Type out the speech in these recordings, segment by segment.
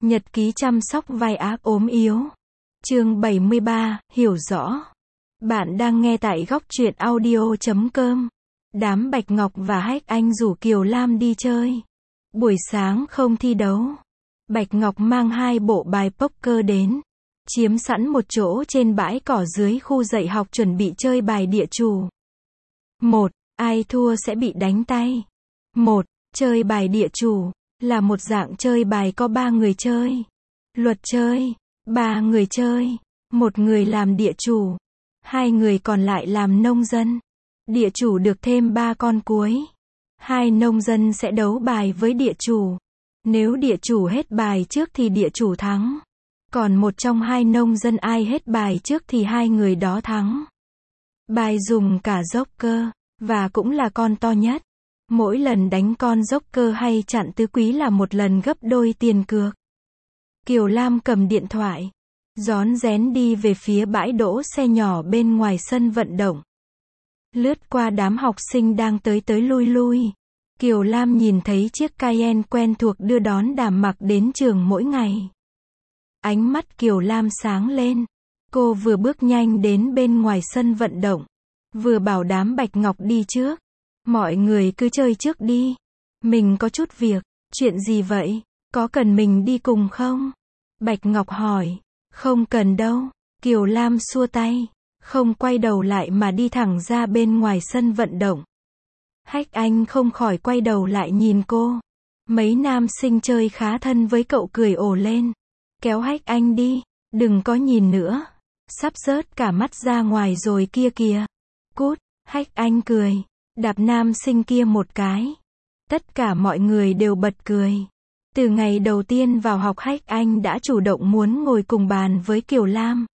Nhật ký chăm sóc vai ác ốm yếu. Chương 73, hiểu rõ. Bạn đang nghe tại góc truyện audio.com. Đám Bạch Ngọc và Hách Anh rủ Kiều Lam đi chơi. Buổi sáng không thi đấu. Bạch Ngọc mang 2 bộ bài poker đến. Chiếm sẵn một chỗ trên bãi cỏ dưới khu dạy học chuẩn bị chơi bài địa chủ. 1. Ai thua sẽ bị đánh tay. 1. Chơi bài địa chủ là một dạng chơi bài có 3 người chơi. Luật chơi: 3 người chơi, 1 người làm địa chủ, 2 người còn lại làm nông dân. Địa chủ được thêm 3 con cuối. 2 nông dân sẽ đấu bài với địa chủ. Nếu địa chủ hết bài trước thì địa chủ thắng. Còn một trong 2 nông dân ai hết bài trước thì 2 người đó thắng. Bài dùng cả joker, và cũng là con to nhất. Mỗi lần đánh con joker hay chặn tứ quý là một lần gấp đôi tiền cược. Kiều Lam cầm điện thoại, rón rén đi về phía bãi đỗ xe nhỏ bên ngoài sân vận động. Lướt qua đám học sinh đang tới tới lui lui. Kiều Lam nhìn thấy chiếc Cayenne quen thuộc đưa đón Đàm Mặc đến trường mỗi ngày. Ánh mắt Kiều Lam sáng lên. Cô vừa bước nhanh đến bên ngoài sân vận động, vừa bảo đám Bạch Ngọc đi trước. Mọi người cứ chơi trước đi. Mình có chút việc. Chuyện gì vậy? Có cần mình đi cùng không? Bạch Ngọc hỏi. Không cần đâu. Kiều Lam xua tay. Không quay đầu lại mà đi thẳng ra bên ngoài sân vận động. Hách Anh không khỏi quay đầu lại nhìn cô. Mấy nam sinh chơi khá thân với cậu cười ồ lên. Kéo Hách Anh đi. Đừng có nhìn nữa. Sắp rớt cả mắt ra ngoài rồi kia kìa. Cút. Hách Anh cười. Đạp nam sinh kia một cái. Tất cả mọi người đều bật cười. Từ ngày đầu tiên vào học Hách Anh đã chủ động muốn ngồi cùng bàn với Kiều Lam.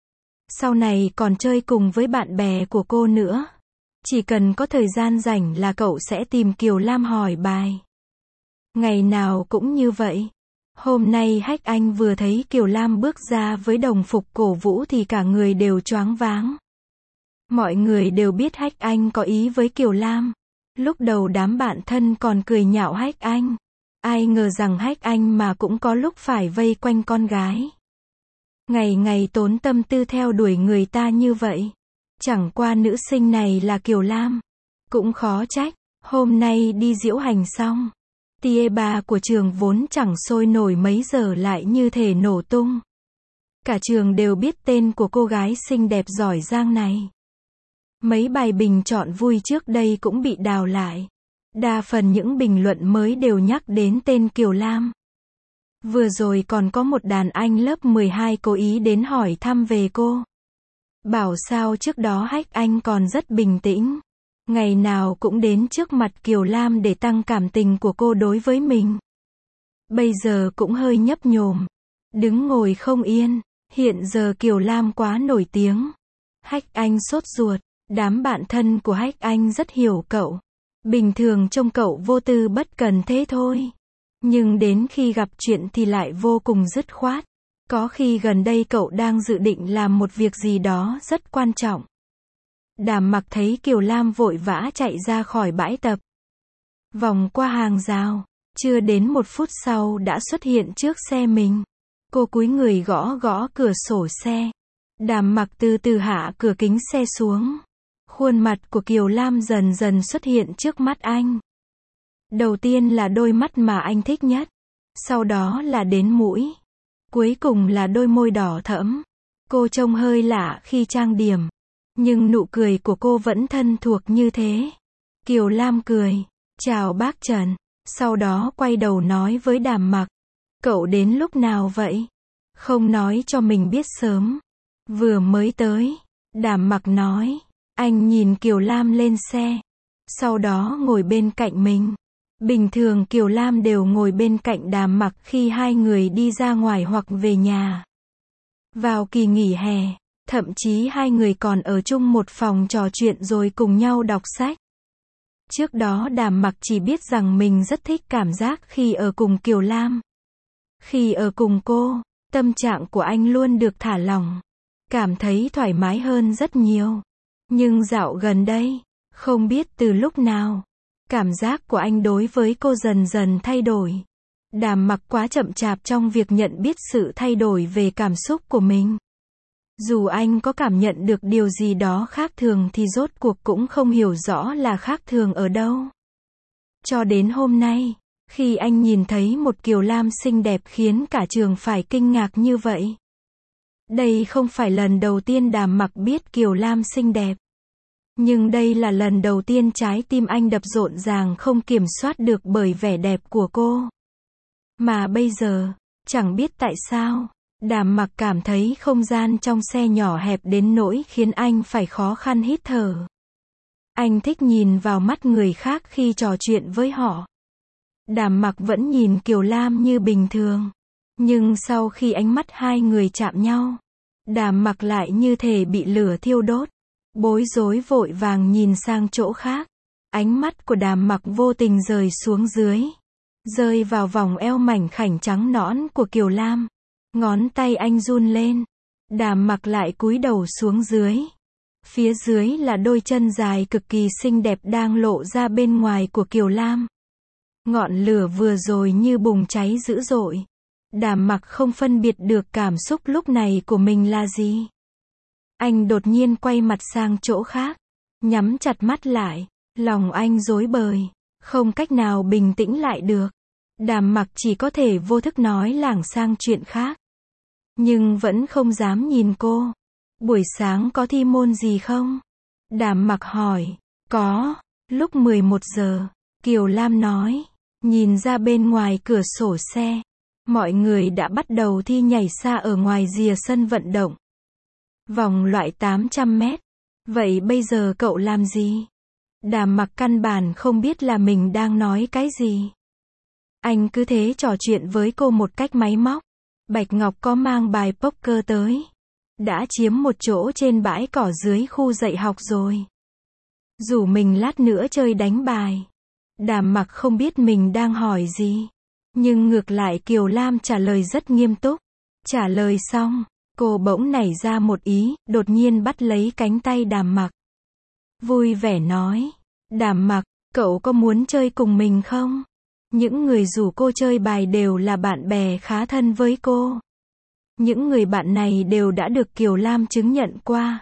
Sau này còn chơi cùng với bạn bè của cô nữa. Chỉ cần có thời gian rảnh là cậu sẽ tìm Kiều Lam hỏi bài. Ngày nào cũng như vậy. Hôm nay Hách Anh vừa thấy Kiều Lam bước ra với đồng phục cổ vũ thì cả người đều choáng váng. Mọi người đều biết Hách Anh có ý với Kiều Lam. Lúc đầu đám bạn thân còn cười nhạo Hách Anh. Ai ngờ rằng Hách Anh mà cũng có lúc phải vây quanh con gái. Ngày ngày tốn tâm tư theo đuổi người ta như vậy. Chẳng qua nữ sinh này là Kiều Lam. Cũng khó trách. Hôm nay đi diễu hành xong. Tia ba của trường vốn chẳng sôi nổi mấy giờ lại như thể nổ tung. Cả trường đều biết tên của cô gái xinh đẹp giỏi giang này. Mấy bài bình chọn vui trước đây cũng bị đào lại. Đa phần những bình luận mới đều nhắc đến tên Kiều Lam. Vừa rồi còn có một đàn anh lớp 12 cố ý đến hỏi thăm về cô. Bảo sao trước đó Hách Anh còn rất bình tĩnh. Ngày nào cũng đến trước mặt Kiều Lam để tăng cảm tình của cô đối với mình. Bây giờ cũng hơi nhấp nhổm. Đứng ngồi không yên. Hiện giờ Kiều Lam quá nổi tiếng. Hách Anh sốt ruột. Đám bạn thân của Hách Anh rất hiểu cậu. Bình thường trông cậu vô tư bất cần thế thôi. Nhưng đến khi gặp chuyện thì lại vô cùng dứt khoát. Có khi gần đây cậu đang dự định làm một việc gì đó rất quan trọng. Đàm Mặc thấy Kiều Lam vội vã chạy ra khỏi bãi tập. Vòng qua hàng rào. Chưa đến 1 phút sau đã xuất hiện trước xe mình. Cô cúi người gõ gõ cửa sổ xe. Đàm Mặc từ từ hạ cửa kính xe xuống. Khuôn mặt của Kiều Lam dần dần xuất hiện trước mắt anh. Đầu tiên là đôi mắt mà anh thích nhất. Sau đó là đến mũi. Cuối cùng là đôi môi đỏ thẫm. Cô trông hơi lạ khi trang điểm. Nhưng nụ cười của cô vẫn thân thuộc như thế. Kiều Lam cười. Chào bác Trần. Sau đó quay đầu nói với Đàm Mặc. Cậu đến lúc nào vậy? Không nói cho mình biết sớm. Vừa mới tới. Đàm Mặc nói. Anh nhìn Kiều Lam lên xe. Sau đó ngồi bên cạnh mình. Bình thường Kiều Lam đều ngồi bên cạnh Đàm Mặc khi hai người đi ra ngoài hoặc về nhà. Vào kỳ nghỉ hè, thậm chí hai người còn ở chung một phòng trò chuyện rồi cùng nhau đọc sách. Trước đó Đàm Mặc chỉ biết rằng mình rất thích cảm giác khi ở cùng Kiều Lam. Khi ở cùng cô, tâm trạng của anh luôn được thả lỏng. Cảm thấy thoải mái hơn rất nhiều. Nhưng dạo gần đây, không biết từ lúc nào, cảm giác của anh đối với cô dần dần thay đổi. Đàm Mặc quá chậm chạp trong việc nhận biết sự thay đổi về cảm xúc của mình. Dù anh có cảm nhận được điều gì đó khác thường thì rốt cuộc cũng không hiểu rõ là khác thường ở đâu. Cho đến hôm nay, khi anh nhìn thấy một Kiều Lam xinh đẹp khiến cả trường phải kinh ngạc như vậy. Đây không phải lần đầu tiên Đàm Mặc biết Kiều Lam xinh đẹp. Nhưng đây là lần đầu tiên trái tim anh đập rộn ràng không kiểm soát được bởi vẻ đẹp của cô. Mà bây giờ, chẳng biết tại sao, Đàm Mặc cảm thấy không gian trong xe nhỏ hẹp đến nỗi khiến anh phải khó khăn hít thở. Anh thích nhìn vào mắt người khác khi trò chuyện với họ. Đàm Mặc vẫn nhìn Kiều Lam như bình thường. Nhưng sau khi ánh mắt hai người chạm nhau, Đàm Mặc lại như thể bị lửa thiêu đốt. Bối rối vội vàng nhìn sang chỗ khác. Ánh mắt của Đàm Mặc vô tình rời xuống dưới. Rơi vào vòng eo mảnh khảnh trắng nõn của Kiều Lam. Ngón tay anh run lên. Đàm Mặc lại cúi đầu xuống dưới. Phía dưới là đôi chân dài cực kỳ xinh đẹp đang lộ ra bên ngoài của Kiều Lam. Ngọn lửa vừa rồi như bùng cháy dữ dội. Đàm Mặc không phân biệt được cảm xúc lúc này của mình là gì. Anh đột nhiên quay mặt sang chỗ khác. Nhắm chặt mắt lại. Lòng anh rối bời. Không cách nào bình tĩnh lại được. Đàm Mặc chỉ có thể vô thức nói lảng sang chuyện khác. Nhưng vẫn không dám nhìn cô. Buổi sáng có thi môn gì không? Đàm Mặc hỏi. Có. Lúc 11 giờ. Kiều Lam nói. Nhìn ra bên ngoài cửa sổ xe. Mọi người đã bắt đầu thi nhảy xa ở ngoài rìa sân vận động. Vòng loại 800 mét. Vậy bây giờ cậu làm gì? Đàm Mặc căn bản không biết là mình đang nói cái gì. Anh cứ thế trò chuyện với cô một cách máy móc. Bạch Ngọc có mang bài poker tới. Đã chiếm một chỗ trên bãi cỏ dưới khu dạy học rồi. Rủ mình lát nữa chơi đánh bài. Đàm Mặc không biết mình đang hỏi gì. Nhưng ngược lại Kiều Lam trả lời rất nghiêm túc. Trả lời xong, cô bỗng nảy ra một ý, đột nhiên bắt lấy cánh tay Đàm Mặc. Vui vẻ nói. Đàm Mặc, cậu có muốn chơi cùng mình không? Những người rủ cô chơi bài đều là bạn bè khá thân với cô. Những người bạn này đều đã được Kiều Lam chứng nhận qua.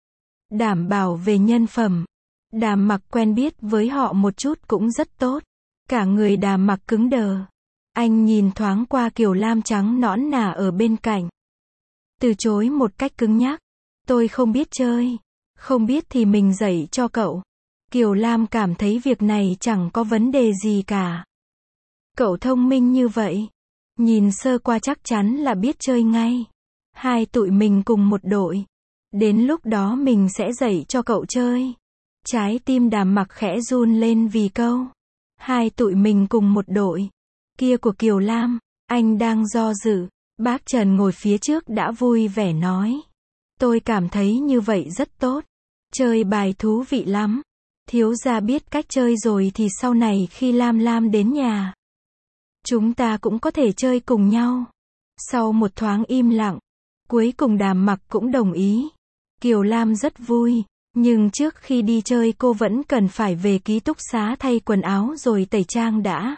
Đảm bảo về nhân phẩm. Đàm Mặc quen biết với họ một chút cũng rất tốt. Cả người Đàm Mặc cứng đờ. Anh nhìn thoáng qua Kiều Lam trắng nõn nà ở bên cạnh. Từ chối một cách cứng nhắc. Tôi không biết chơi. Không biết thì mình dạy cho cậu. Kiều Lam cảm thấy việc này chẳng có vấn đề gì cả. Cậu thông minh như vậy. Nhìn sơ qua chắc chắn là biết chơi ngay. Hai tụi mình cùng một đội. Đến lúc đó mình sẽ dạy cho cậu chơi. Trái tim Đàm Mặc khẽ run lên vì câu. Hai tụi mình cùng một đội. Kia của Kiều Lam. Anh đang do dự. Bác Trần ngồi phía trước đã vui vẻ nói. Tôi cảm thấy như vậy rất tốt. Chơi bài thú vị lắm. Thiếu gia biết cách chơi rồi thì sau này khi Lam Lam đến nhà, chúng ta cũng có thể chơi cùng nhau. Sau một thoáng im lặng, cuối cùng Đàm Mặc cũng đồng ý. Kiều Lam rất vui, nhưng trước khi đi chơi cô vẫn cần phải về ký túc xá thay quần áo rồi tẩy trang đã.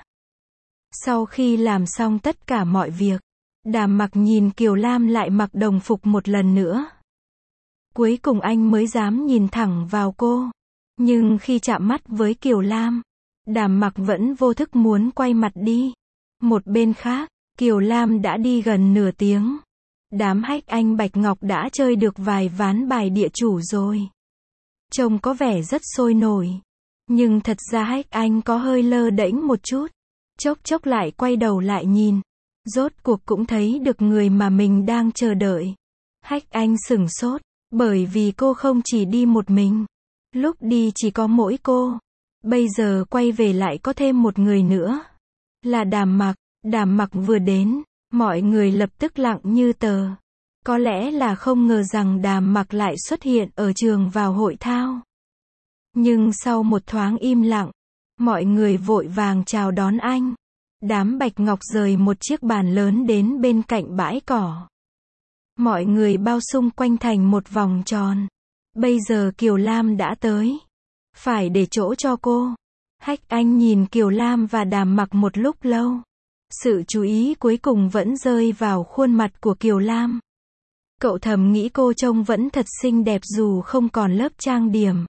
Sau khi làm xong tất cả mọi việc, Đàm Mặc nhìn Kiều Lam lại mặc đồng phục một lần nữa. Cuối cùng anh mới dám nhìn thẳng vào cô. Nhưng khi chạm mắt với Kiều Lam, Đàm Mặc vẫn vô thức muốn quay mặt đi. Một bên khác, Kiều Lam đã đi gần nửa tiếng. Đám Hách Anh Bạch Ngọc đã chơi được vài ván bài địa chủ rồi. Trông có vẻ rất sôi nổi. Nhưng thật ra Hách Anh có hơi lơ đễnh một chút. Chốc chốc lại quay đầu lại nhìn. Rốt cuộc cũng thấy được người mà mình đang chờ đợi. Hách Anh sửng sốt, bởi vì cô không chỉ đi một mình. Lúc đi chỉ có mỗi cô. Bây giờ quay về lại có thêm một người nữa. Là Đàm Mặc. Đàm Mặc vừa đến, mọi người lập tức lặng như tờ. Có lẽ là không ngờ rằng Đàm Mặc lại xuất hiện ở trường vào hội thao. Nhưng sau một thoáng im lặng, mọi người vội vàng chào đón anh. Đám Bạch Ngọc rời một chiếc bàn lớn đến bên cạnh bãi cỏ. Mọi người bao xung quanh thành một vòng tròn. Bây giờ Kiều Lam đã tới. Phải để chỗ cho cô. Hách Anh nhìn Kiều Lam và Đàm Mặc một lúc lâu. Sự chú ý cuối cùng vẫn rơi vào khuôn mặt của Kiều Lam. Cậu thầm nghĩ cô trông vẫn thật xinh đẹp dù không còn lớp trang điểm.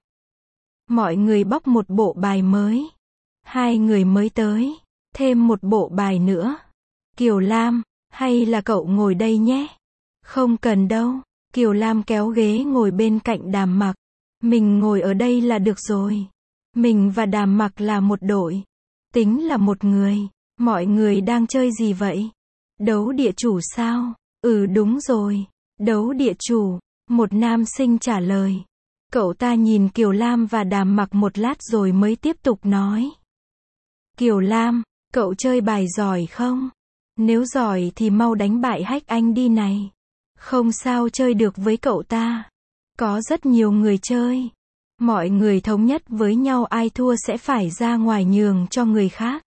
Mọi người bóc một bộ bài mới. 2 người mới tới. Thêm một bộ bài nữa. Kiều Lam, hay là cậu ngồi đây nhé? Không cần đâu. Kiều Lam kéo ghế ngồi bên cạnh Đàm Mặc. Mình ngồi ở đây là được rồi. Mình và Đàm Mặc là một đội. Tính là một người. Mọi người đang chơi gì vậy? Đấu địa chủ sao? Ừ đúng rồi. Đấu địa chủ. Một nam sinh trả lời. Cậu ta nhìn Kiều Lam và Đàm Mặc một lát rồi mới tiếp tục nói. Kiều Lam, cậu chơi bài giỏi không? Nếu giỏi thì mau đánh bại Hách Anh đi này. Không sao chơi được với cậu ta. Có rất nhiều người chơi. Mọi người thống nhất với nhau ai thua sẽ phải ra ngoài nhường cho người khác.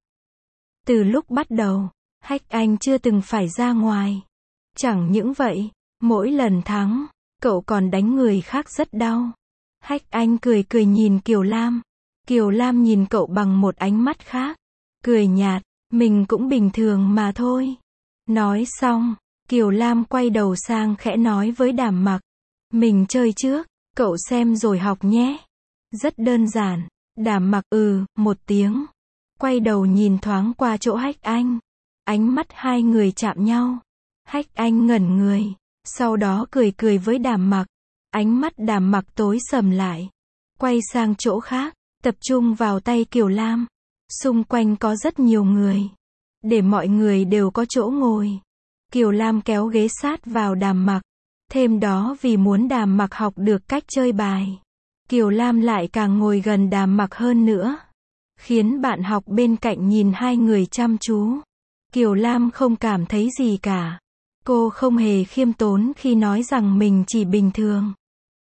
Từ lúc bắt đầu, Hách Anh chưa từng phải ra ngoài. Chẳng những vậy, mỗi lần thắng, cậu còn đánh người khác rất đau. Hách Anh cười cười nhìn Kiều Lam. Kiều Lam nhìn cậu bằng một ánh mắt khác. Cười nhạt, mình cũng bình thường mà thôi. Nói xong, Kiều Lam quay đầu sang khẽ nói với Đàm Mặc. Mình chơi trước, cậu xem rồi học nhé. Rất đơn giản. Đàm Mặc một tiếng. Quay đầu nhìn thoáng qua chỗ Hách Anh. Ánh mắt hai người chạm nhau. Hách Anh ngẩn người. Sau đó cười cười với Đàm Mặc. Ánh mắt Đàm Mặc tối sầm lại. Quay sang chỗ khác. Tập trung vào tay Kiều Lam. Xung quanh có rất nhiều người. Để mọi người đều có chỗ ngồi. Kiều Lam kéo ghế sát vào Đàm Mặc. Thêm đó vì muốn Đàm Mặc học được cách chơi bài. Kiều Lam lại càng ngồi gần Đàm Mặc hơn nữa. Khiến bạn học bên cạnh nhìn hai người chăm chú. Kiều Lam không cảm thấy gì cả. Cô không hề khiêm tốn khi nói rằng mình chỉ bình thường.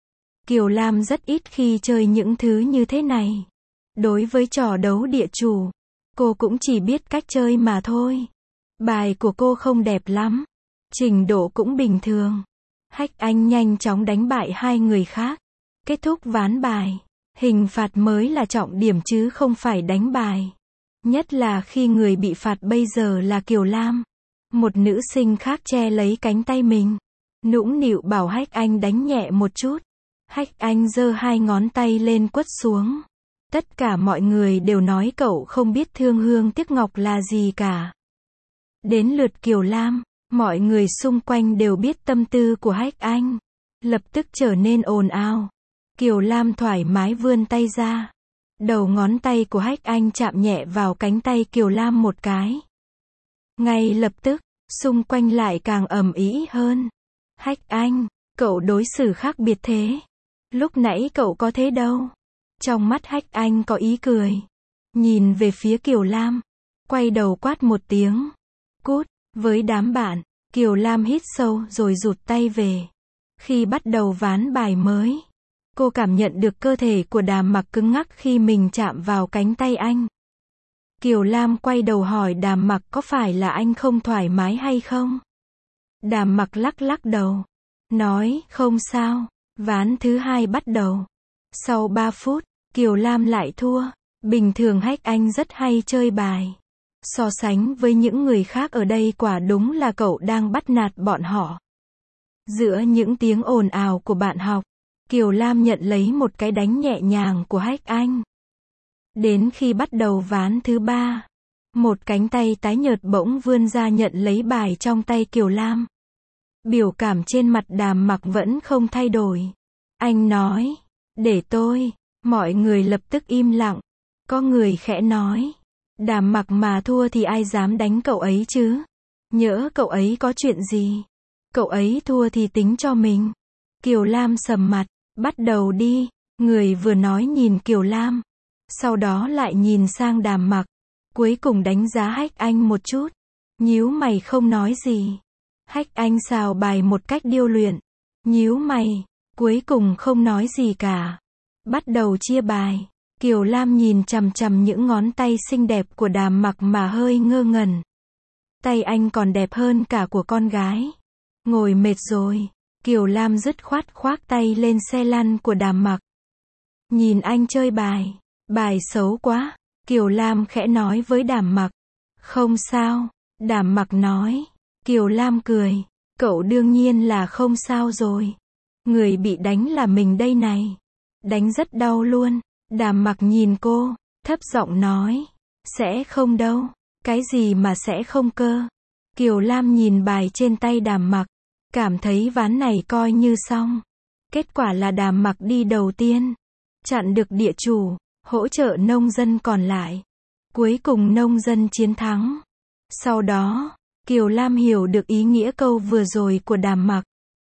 Kiều Lam rất ít khi chơi những thứ như thế này. Đối với trò đấu địa chủ, cô cũng chỉ biết cách chơi mà thôi. Bài của cô không đẹp lắm. Trình độ cũng bình thường. Hách Anh nhanh chóng đánh bại hai người khác. Kết thúc ván bài. Hình phạt mới là trọng điểm chứ không phải đánh bài. Nhất là khi người bị phạt bây giờ là Kiều Lam. Một nữ sinh khác che lấy cánh tay mình. Nũng nịu bảo Hách Anh đánh nhẹ một chút. Hách Anh giơ 2 ngón tay lên quất xuống. Tất cả mọi người đều nói cậu không biết thương hương tiếc ngọc là gì cả. Đến lượt Kiều Lam, mọi người xung quanh đều biết tâm tư của Hách Anh. Lập tức trở nên ồn ào. Kiều Lam thoải mái vươn tay ra. Đầu ngón tay của Hách Anh chạm nhẹ vào cánh tay Kiều Lam một cái. Ngay lập tức, xung quanh lại càng ầm ĩ hơn. Hách Anh, cậu đối xử khác biệt thế. Lúc nãy cậu có thế đâu. Trong mắt Hách Anh có ý cười. Nhìn về phía Kiều Lam. Quay đầu quát một tiếng. Cút, với đám bạn. Kiều Lam hít sâu rồi rụt tay về. Khi bắt đầu ván bài mới, cô cảm nhận được cơ thể của Đàm Mặc cứng ngắc khi mình chạm vào cánh tay anh. Kiều Lam quay đầu hỏi Đàm Mặc có phải là anh không thoải mái hay không? Đàm Mặc lắc lắc đầu. Nói, không sao. Ván thứ 2 bắt đầu. Sau 3 phút, Kiều Lam lại thua. Bình thường Hách Anh rất hay chơi bài. So sánh với những người khác ở đây quả đúng là cậu đang bắt nạt bọn họ. Giữa những tiếng ồn ào của bạn học, Kiều Lam nhận lấy một cái đánh nhẹ nhàng của Hách Anh. Đến khi bắt đầu ván thứ 3, một cánh tay tái nhợt bỗng vươn ra nhận lấy bài trong tay Kiều Lam. Biểu cảm trên mặt Đàm Mặc vẫn không thay đổi. Anh nói, để tôi. Mọi người lập tức im lặng. Có người khẽ nói, Đàm Mặc mà thua thì ai dám đánh cậu ấy chứ? Nhỡ cậu ấy có chuyện gì? Cậu ấy thua thì tính cho mình. Kiều Lam sầm mặt, bắt đầu đi. Người vừa nói nhìn Kiều Lam. Sau đó lại nhìn sang Đàm Mặc. Cuối cùng đánh giá Hách Anh một chút. Nhíu mày không nói gì. Hách Anh xào bài một cách điêu luyện. Nhíu mày, cuối cùng không nói gì cả. Bắt đầu chia bài. Kiều Lam nhìn chằm chằm những ngón tay xinh đẹp của Đàm Mặc mà hơi ngơ ngẩn. Tay anh còn đẹp hơn cả của con gái. Ngồi mệt rồi. Kiều Lam dứt khoát khoác tay lên xe lăn của Đàm Mặc. Nhìn anh chơi bài. Bài xấu quá. Kiều Lam khẽ nói với Đàm Mặc. Không sao. Đàm Mặc nói. Kiều Lam cười. Cậu đương nhiên là không sao rồi. Người bị đánh là mình đây này. Đánh rất đau luôn. Đàm Mặc nhìn cô, thấp giọng nói. Sẽ không đâu. Cái gì mà sẽ không cơ. Kiều Lam nhìn bài trên tay Đàm Mặc, cảm thấy ván này coi như xong. Kết quả là Đàm Mặc đi đầu tiên, chặn được địa chủ, hỗ trợ nông dân còn lại. Cuối cùng nông dân chiến thắng. Sau đó, Kiều Lam hiểu được ý nghĩa câu vừa rồi của Đàm Mặc.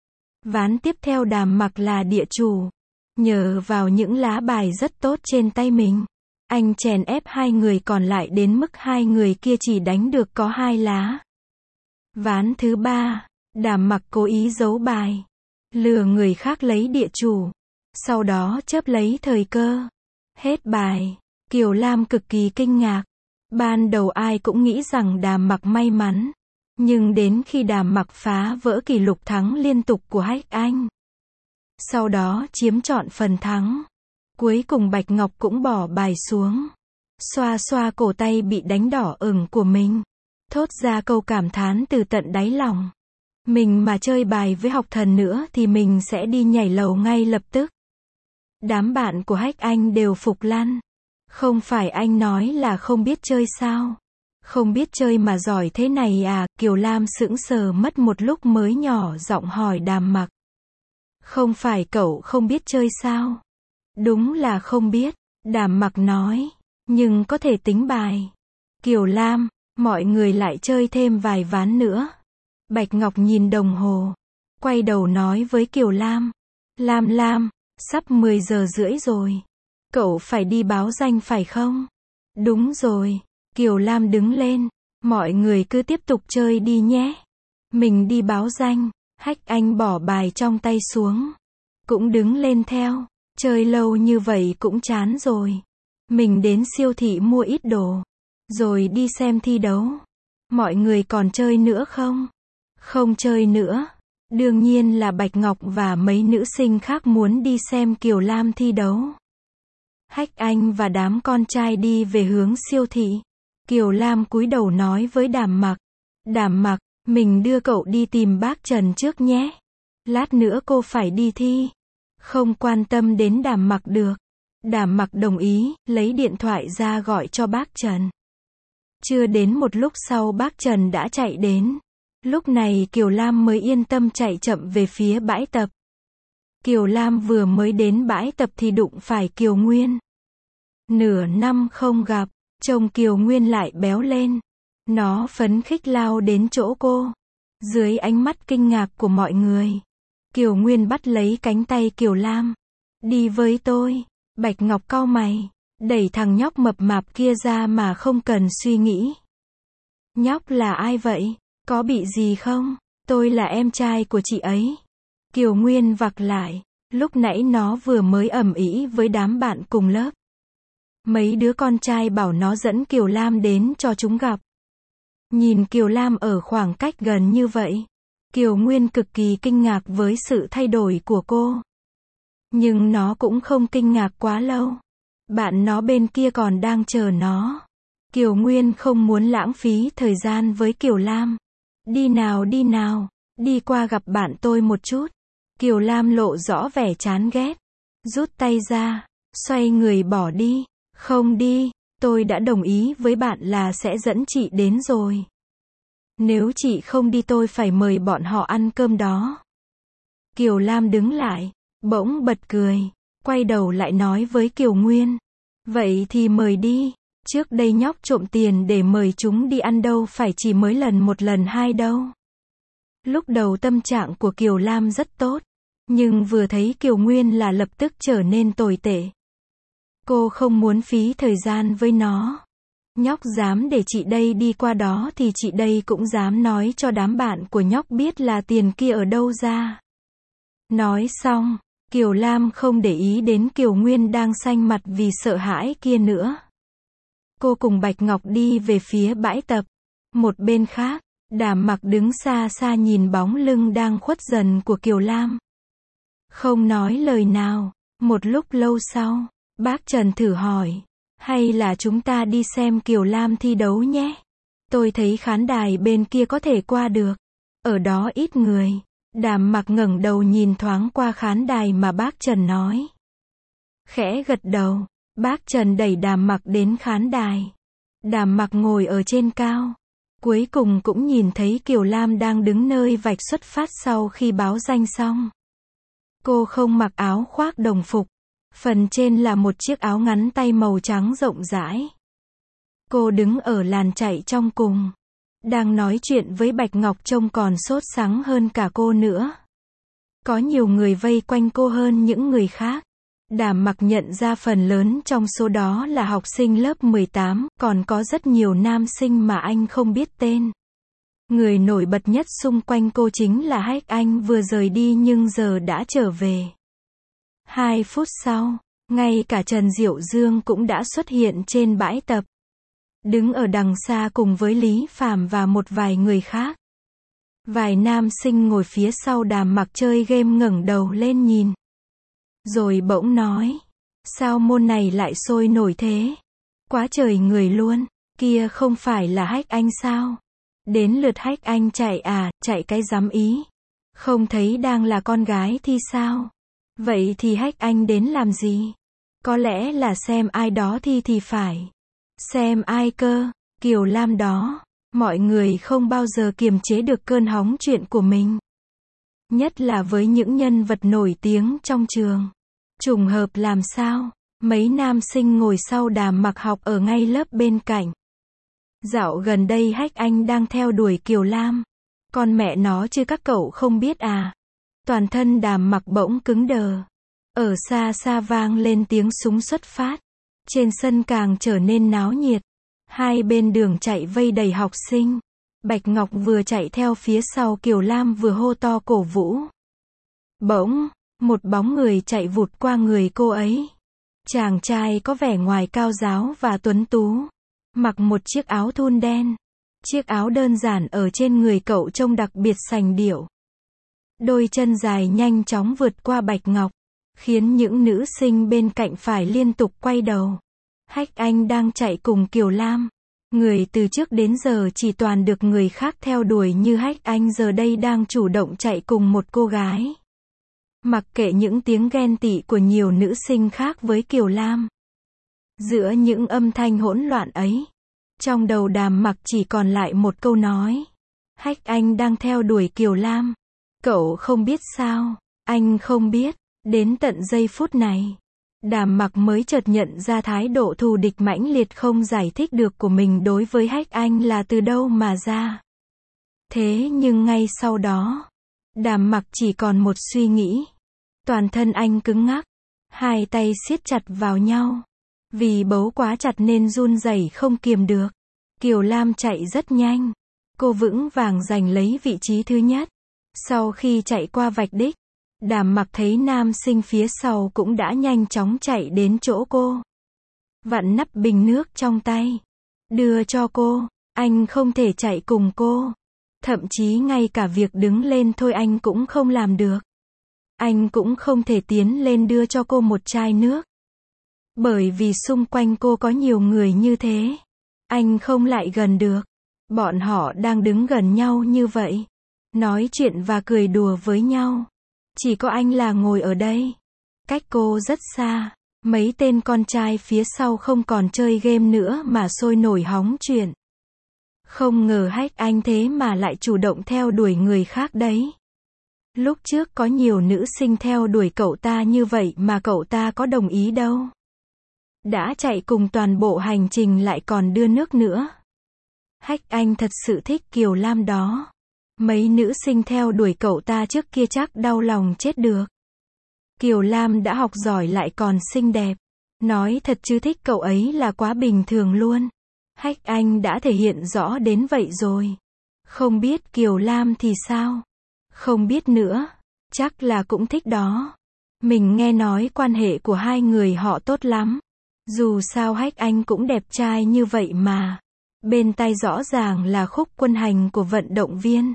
Ván tiếp theo Đàm Mặc là địa chủ. Nhờ vào những lá bài rất tốt trên tay mình, anh chèn ép hai người còn lại đến mức hai người kia chỉ đánh được có 2 lá. Ván thứ 3, Đàm Mặc cố ý giấu bài, lừa người khác lấy địa chủ, sau đó chớp lấy thời cơ. Hết bài. Kiều Lam cực kỳ kinh ngạc. Ban đầu ai cũng nghĩ rằng Đàm Mặc may mắn. Nhưng đến khi Đàm Mặc phá vỡ kỷ lục thắng liên tục của Hách Anh, sau đó chiếm trọn phần thắng. Cuối cùng Bạch Ngọc cũng bỏ bài xuống, xoa xoa cổ tay bị đánh đỏ ửng của mình, thốt ra câu cảm thán từ tận đáy lòng. Mình mà chơi bài với học thần nữa thì mình sẽ đi nhảy lầu ngay lập tức. Đám bạn của Hách Anh đều phục lăn. Không phải anh nói là không biết chơi sao? Không biết chơi mà giỏi thế này à? Kiều Lam sững sờ mất một lúc mới nhỏ giọng hỏi Đàm Mặc. Không phải cậu không biết chơi sao? Đúng là không biết, Đàm Mặc nói, nhưng có thể tính bài. Kiều Lam, mọi người lại chơi thêm vài ván nữa. Bạch Ngọc nhìn đồng hồ, quay đầu nói với Kiều Lam. Lam, sắp 10 giờ rưỡi rồi. Cậu phải đi báo danh phải không? Đúng rồi. Kiều Lam đứng lên. Mọi người cứ tiếp tục chơi đi nhé. Mình đi báo danh. Hách Anh bỏ bài trong tay xuống, cũng đứng lên theo. Chơi lâu như vậy cũng chán rồi. Mình đến siêu thị mua ít đồ, rồi đi xem thi đấu. Mọi người còn chơi nữa không? Không chơi nữa. Đương nhiên là Bạch Ngọc và mấy nữ sinh khác muốn đi xem Kiều Lam thi đấu. Hách Anh và đám con trai đi về hướng siêu thị. Kiều Lam cúi đầu nói với Đàm Mặc. Đàm Mặc, mình đưa cậu đi tìm bác Trần trước nhé. Lát nữa cô phải đi thi. Không quan tâm đến Đàm Mặc được. Đàm Mặc đồng ý, lấy điện thoại ra gọi cho bác Trần. Chưa đến một lúc sau bác Trần đã chạy đến. Lúc này Kiều Lam mới yên tâm chạy chậm về phía bãi tập. Kiều Lam vừa mới đến bãi tập thì đụng phải Kiều Nguyên. Nửa năm không gặp, trông Kiều Nguyên lại béo lên. Nó phấn khích lao đến chỗ cô. Dưới ánh mắt kinh ngạc của mọi người, Kiều Nguyên bắt lấy cánh tay Kiều Lam. Đi với tôi. Bạch Ngọc cau mày, đẩy thằng nhóc mập mạp kia ra mà không cần suy nghĩ. Nhóc là ai vậy? Có bị gì không? Tôi là em trai của chị ấy. Kiều Nguyên vặc lại. Lúc nãy nó vừa mới ầm ĩ với đám bạn cùng lớp. Mấy đứa con trai bảo nó dẫn Kiều Lam đến cho chúng gặp. Nhìn Kiều Lam ở khoảng cách gần như vậy, Kiều Nguyên cực kỳ kinh ngạc với sự thay đổi của cô. Nhưng nó cũng không kinh ngạc quá lâu. Bạn nó bên kia còn đang chờ nó. Kiều Nguyên không muốn lãng phí thời gian với Kiều Lam. Đi nào, đi qua gặp bạn tôi một chút. Kiều Lam lộ rõ vẻ chán ghét. Rút tay ra, xoay người bỏ đi. Không đi, tôi đã đồng ý với bạn là sẽ dẫn chị đến rồi. Nếu chị không đi tôi phải mời bọn họ ăn cơm đó. Kiều Lam đứng lại, bỗng bật cười, quay đầu lại nói với Kiều Nguyên. Vậy thì mời đi, trước đây nhóc trộm tiền để mời chúng đi ăn đâu phải chỉ mới một lần hai đâu. Lúc đầu tâm trạng của Kiều Lam rất tốt, nhưng vừa thấy Kiều Nguyên là lập tức trở nên tồi tệ. Cô không muốn phí thời gian với nó. Nhóc dám để chị đây đi qua đó thì chị đây cũng dám nói cho đám bạn của nhóc biết là tiền kia ở đâu ra. Nói xong, Kiều Lam không để ý đến Kiều Nguyên đang xanh mặt vì sợ hãi kia nữa. Cô cùng Bạch Ngọc đi về phía bãi tập. Một bên khác, Đàm Mặc đứng xa xa nhìn bóng lưng đang khuất dần của Kiều Lam. Không nói lời nào. Một lúc lâu sau, bác Trần thử hỏi. Hay là chúng ta đi xem Kiều Lam thi đấu nhé? Tôi thấy khán đài bên kia có thể qua được. Ở đó ít người. Đàm Mặc ngẩng đầu nhìn thoáng qua khán đài mà bác Trần nói. Khẽ gật đầu, bác Trần đẩy Đàm Mặc đến khán đài. Đàm Mặc ngồi ở trên cao. Cuối cùng cũng nhìn thấy Kiều Lam đang đứng nơi vạch xuất phát sau khi báo danh xong. Cô không mặc áo khoác đồng phục. Phần trên là một chiếc áo ngắn tay màu trắng rộng rãi. Cô đứng ở làn chạy trong cùng. Đang nói chuyện với Bạch Ngọc trông còn sốt sắng hơn cả cô nữa. Có nhiều người vây quanh cô hơn những người khác. Đàm Mặc nhận ra phần lớn trong số đó là học sinh lớp 18, còn có rất nhiều nam sinh mà anh không biết tên. Người nổi bật nhất xung quanh cô chính là Hách Anh vừa rời đi nhưng giờ đã trở về. 2 phút sau, ngay cả Trần Diệu Dương cũng đã xuất hiện trên bãi tập. Đứng ở đằng xa cùng với Lý Phàm và một vài người khác. Vài nam sinh ngồi phía sau Đàm Mặc chơi game ngẩng đầu lên nhìn. Rồi bỗng nói. Sao môn này lại sôi nổi thế? Quá trời người luôn. Kia không phải là Hách Anh sao? Đến lượt Hách Anh chạy à, chạy cái dám ý. Không thấy đang là con gái thì sao? Vậy thì Hách Anh đến làm gì? Có lẽ là xem ai đó thì phải. Xem ai cơ? Kiều Lam đó. Mọi người không bao giờ kiềm chế được cơn hóng chuyện của mình. Nhất là với những nhân vật nổi tiếng trong trường. Trùng hợp làm sao? Mấy nam sinh ngồi sau Đàm Mặc học ở ngay lớp bên cạnh. Dạo gần đây Hách Anh đang theo đuổi Kiều Lam. Con mẹ nó chứ các cậu không biết à? Toàn thân Đàm Mặc bỗng cứng đờ. Ở xa xa vang lên tiếng súng xuất phát. Trên sân càng trở nên náo nhiệt. Hai bên đường chạy vây đầy học sinh. Bạch Ngọc vừa chạy theo phía sau Kiều Lam vừa hô to cổ vũ. Bỗng, một bóng người chạy vụt qua người cô ấy. Chàng trai có vẻ ngoài cao ráo và tuấn tú. Mặc một chiếc áo thun đen. Chiếc áo đơn giản ở trên người cậu trông đặc biệt sành điệu. Đôi chân dài nhanh chóng vượt qua Bạch Ngọc. Khiến những nữ sinh bên cạnh phải liên tục quay đầu. Hách Anh đang chạy cùng Kiều Lam. Người từ trước đến giờ chỉ toàn được người khác theo đuổi như Hách Anh giờ đây đang chủ động chạy cùng một cô gái. Mặc kệ những tiếng ghen tị của nhiều nữ sinh khác với Kiều Lam. Giữa những âm thanh hỗn loạn ấy, trong đầu Đàm Mặc chỉ còn lại một câu nói. Hách Anh đang theo đuổi Kiều Lam. Cậu không biết sao? Anh không biết. Đến tận giây phút này, Đàm Mặc mới chợt nhận ra thái độ thù địch mãnh liệt không giải thích được của mình đối với Hách Anh là từ đâu mà ra. Thế nhưng ngay sau đó, Đàm Mặc chỉ còn một suy nghĩ. Toàn thân anh cứng ngắc, hai tay siết chặt vào nhau. Vì bấu quá chặt nên run rẩy không kiềm được. Kiều Lam chạy rất nhanh. Cô vững vàng giành lấy vị trí thứ nhất. Sau khi chạy qua vạch đích, Đàm Mặc thấy nam sinh phía sau cũng đã nhanh chóng chạy đến chỗ cô. Vặn nắp bình nước trong tay. Đưa cho cô. Anh không thể chạy cùng cô. Thậm chí ngay cả việc đứng lên thôi anh cũng không làm được. Anh cũng không thể tiến lên đưa cho cô một chai nước. Bởi vì xung quanh cô có nhiều người như thế. Anh không lại gần được. Bọn họ đang đứng gần nhau như vậy. Nói chuyện và cười đùa với nhau. Chỉ có anh là ngồi ở đây. Cách cô rất xa. Mấy tên con trai phía sau không còn chơi game nữa mà sôi nổi hóng chuyện. Không ngờ Hách Anh thế mà lại chủ động theo đuổi người khác đấy. Lúc trước có nhiều nữ sinh theo đuổi cậu ta như vậy mà cậu ta có đồng ý đâu. Đã chạy cùng toàn bộ hành trình lại còn đưa nước nữa. Hách Anh thật sự thích Kiều Lam đó. Mấy nữ sinh theo đuổi cậu ta trước kia chắc đau lòng chết được. Kiều Lam đã học giỏi lại còn xinh đẹp. Nói thật chứ thích cậu ấy là quá bình thường luôn. Hách Anh đã thể hiện rõ đến vậy rồi. Không biết Kiều Lam thì sao? Không biết nữa. Chắc là cũng thích đó. Mình nghe nói quan hệ của hai người họ tốt lắm. Dù sao Hách Anh cũng đẹp trai như vậy mà. Bên tai rõ ràng là khúc quân hành của vận động viên.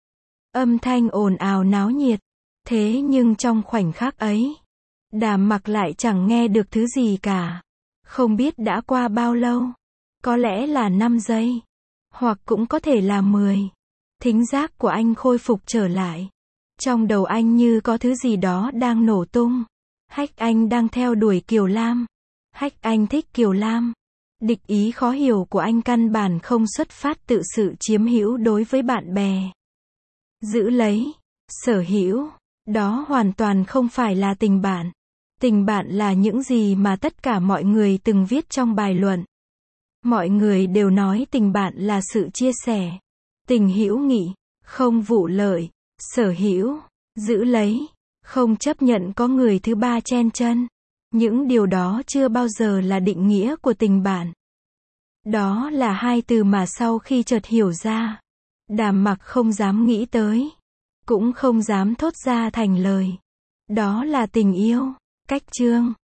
Âm thanh ồn ào náo nhiệt. Thế nhưng trong khoảnh khắc ấy, Đàm Mặc lại chẳng nghe được thứ gì cả. Không biết đã qua bao lâu. Có lẽ là 5 giây. Hoặc cũng có thể là 10. Thính giác của anh khôi phục trở lại. Trong đầu anh như có thứ gì đó đang nổ tung. Hách Anh đang theo đuổi Kiều Lam. Hách Anh thích Kiều Lam. Địch ý khó hiểu của anh căn bản không xuất phát từ sự chiếm hữu đối với bạn bè. Giữ lấy, sở hữu, đó hoàn toàn không phải là tình bạn. Tình bạn là những gì mà tất cả mọi người từng viết trong bài luận. Mọi người đều nói tình bạn là sự chia sẻ, tình hữu nghị, không vụ lợi, sở hữu, giữ lấy, không chấp nhận có người thứ ba chen chân. Những điều đó chưa bao giờ là định nghĩa của tình bạn. Đó là hai từ mà sau khi chợt hiểu ra, Đàm Mặc không dám nghĩ tới, cũng không dám thốt ra thành lời. Đó là tình yêu. Cách chương